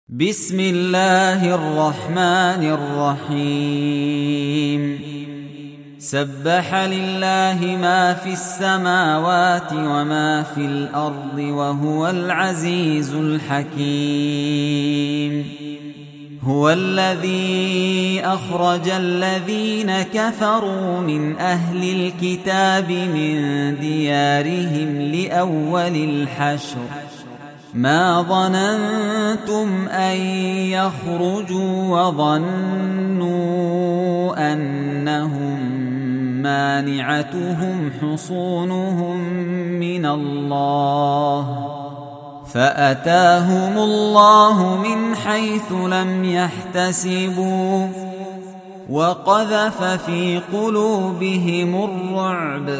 بسم الله الرحمن الرحيم سبح لله ما في السماوات وما في الأرض وهو العزيز الحكيم هو الذي أخرج الذين كفروا من أهل الكتاب من ديارهم لأول الحشر ما ظننتم أن يخرجوا وظنوا أنهم مانعتهم حصونهم من الله فأتاهم الله من حيث لم يحتسبوا وقذف في قلوبهم الرعب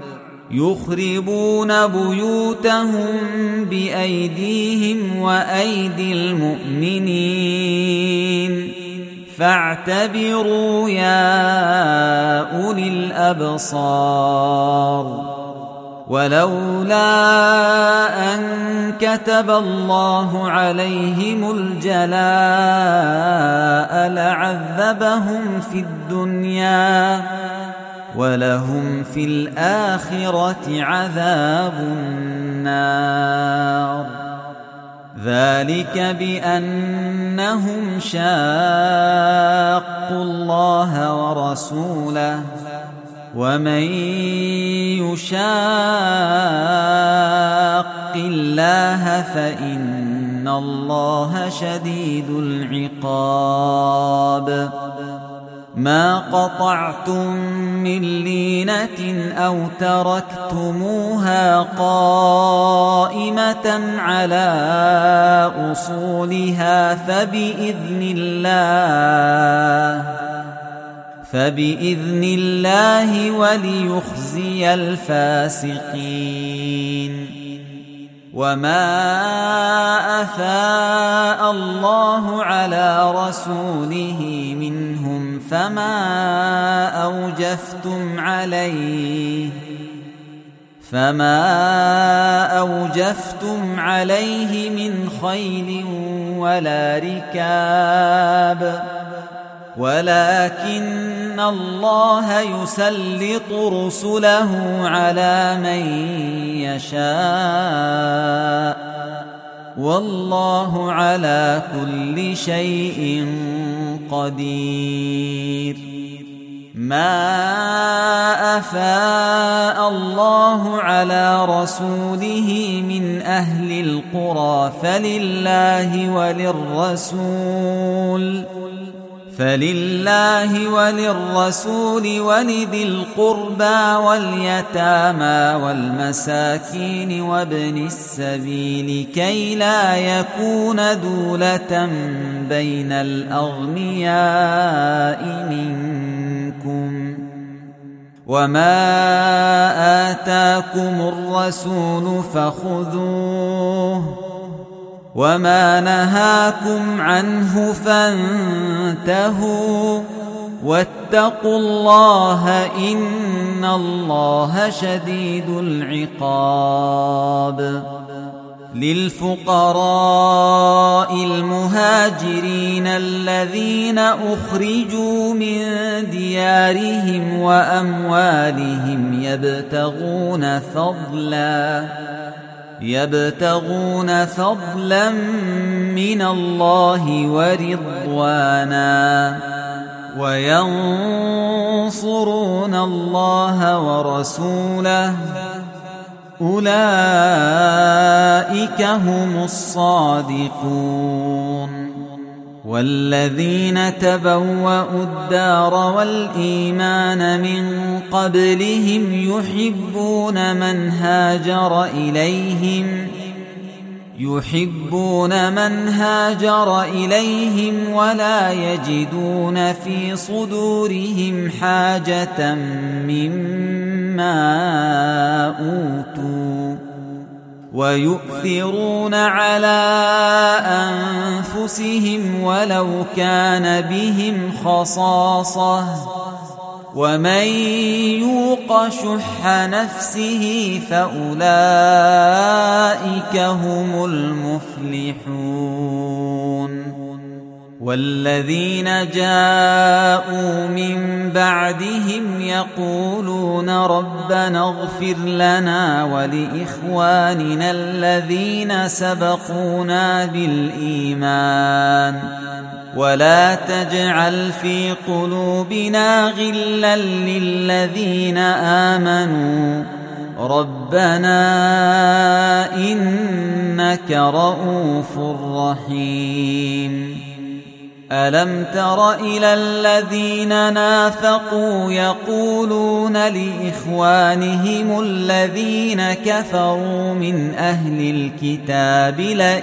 يخربون بيوتهم بأيديهم وأيدي المؤمنين فاعتبروا يا أولي الأبصار ولولا أن كتب الله عليهم الجلاء لعذبهم في الدنيا ولهم في الآخرة عذاب النار ذلك بأنهم شاقوا الله ورسوله ومن يشاق الله فإن الله شديد العقاب ما قطعتم من لينة أو تركتموها قائمة على أصولها فبإذن الله وليخزي الفاسقين وما أفاء الله على رسوله منهم فما أوجفتم عليه من خيل ولا ركاب ولكن الله يسلط رسله على من يشاء والله على كل شيء قدير ما أفاء الله على رسوله من أهل القرى فلله وللرسول ولذي القربى واليتامى والمساكين وابن السبيل كي لا يكون دولة بين الأغنياء منكم وما آتاكم الرسول فخذوه وما نهاكم عنه فانتهوا واتقوا الله إن الله شديد العقاب للفقراء المهاجرين الذين أخرجوا من ديارهم وأموالهم يبتغون فضلا من الله ورضوانا وينصرون الله ورسوله أولئك هم الصادقون والذين تبوأوا الدار والإيمان من قبلهم يحبون من هاجر إليهم ولا يجدون في صدورهم حاجة مما أوتوا ويؤثرون على أنفسهم ولو كان بهم خصاصة ومن يوق شح نفسه فأولئك هم المفلحون. والذين جاءوا من بعدهم يقولون ربنا اغفر لنا ولإخواننا الذين سبقونا بالإيمان ولا تجعل في قلوبنا غلا للذين آمنوا ربنا إنك رؤوف رحيم. ألم تر إلى الذين نافقوا يقولون لإخوانهم الذين كفروا من أهل الكتاب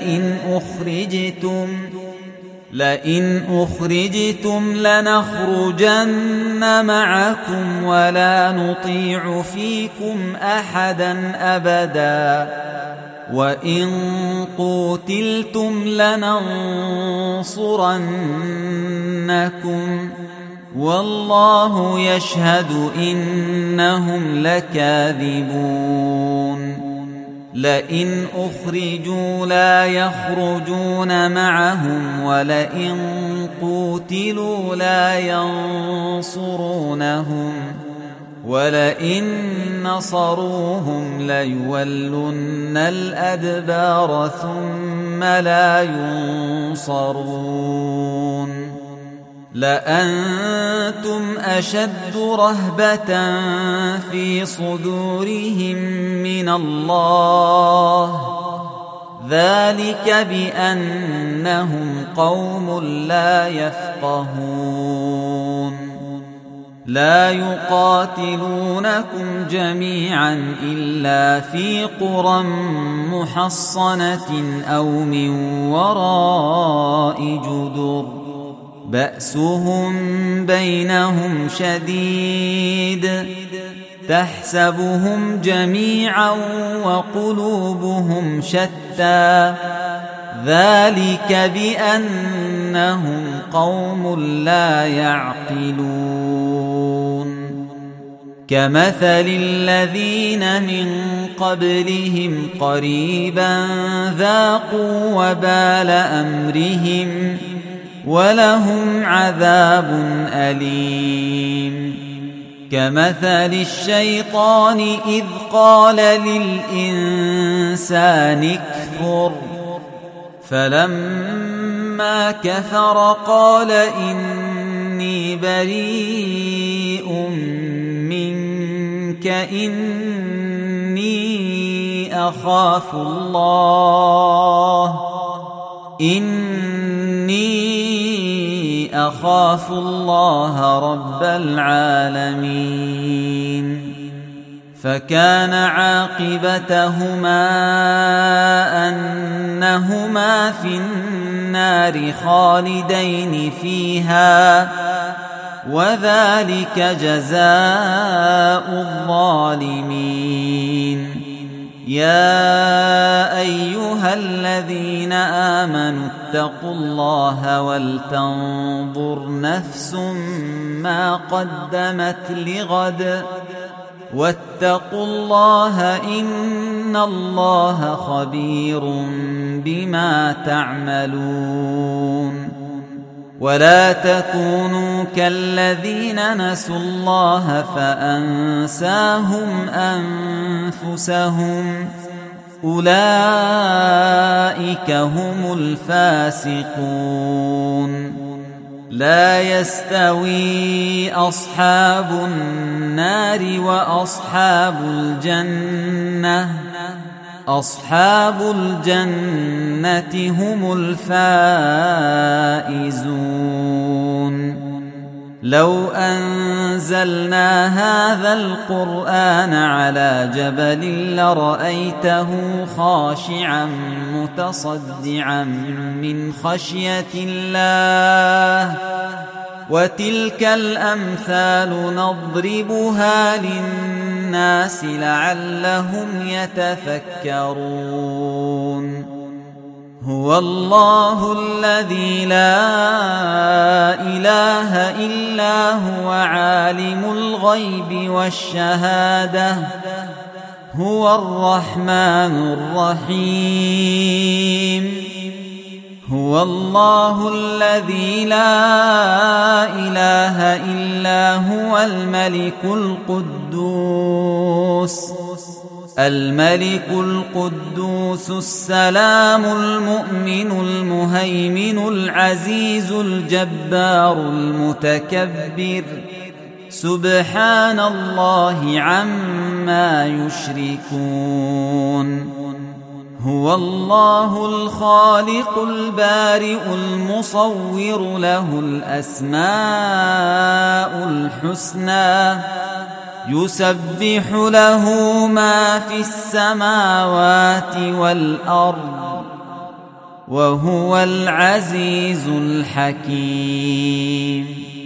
لئن أخرجتم لنخرجن معكم ولا نطيع فيكم أحدا أبدا وإن قوتلتم لننصرنكم والله يشهد إنهم لكاذبون. لئن أخرجوا لا يخرجون معهم ولئن قوتلوا لا ينصرونهم ولئن نصروهم ليولن الأدبار ثم لا ينصرون. لأنتم أشد رهبة في صدورهم من الله ذلك بأنهم قوم لا يفقهون. لا يقاتلونكم جميعا إلا في قرى محصنة أو من وراء جدر بأسهم بينهم شديد تحسبهم جميعا وقلوبهم شتى ذلك بأنهم قوم لا يعقلون. كمثل الذين من قبلهم قريبا ذاقوا وبال أمرهم ولهم عذاب أليم. كمثل الشيطان إذ قال للإنسان اكفر فلما كفر قال إني بريء منك إني أخاف الله رب العالمين. فكان عاقبتهما أنهما في النار خالدين فيها وذلك جزاء الظالمين. يا أيها الذين آمنوا اتقوا الله ولتنظر نفس ما قدمت لغد واتقوا الله إن الله خبير بما تعملون. ولا تكونوا كالذين نسوا الله فأنساهم أنفسهم أولئك هم الفاسقون. لا يستوي أصحاب النار وأصحاب الجنة أصحاب الجنة هم الفائزون. لو أنزلنا هذا القرآن على جبل لرأيته خاشعا متصدعا من خشية الله وتلك الأمثال نضربها للناس لعلهم يتفكرون. هو الله الذي لا إله إلا هو عالم الغيب والشهادة هو الرحمن الرحيم. هو الله الذي لا إله إلا هو الملك القدوس السلام المؤمن المهيمن العزيز الجبار المتكبر سبحان الله عما يشركون هو الله الخالق البارئ المصور له الأسماء الحسنى يسبح له ما في السماوات والأرض وهو العزيز الحكيم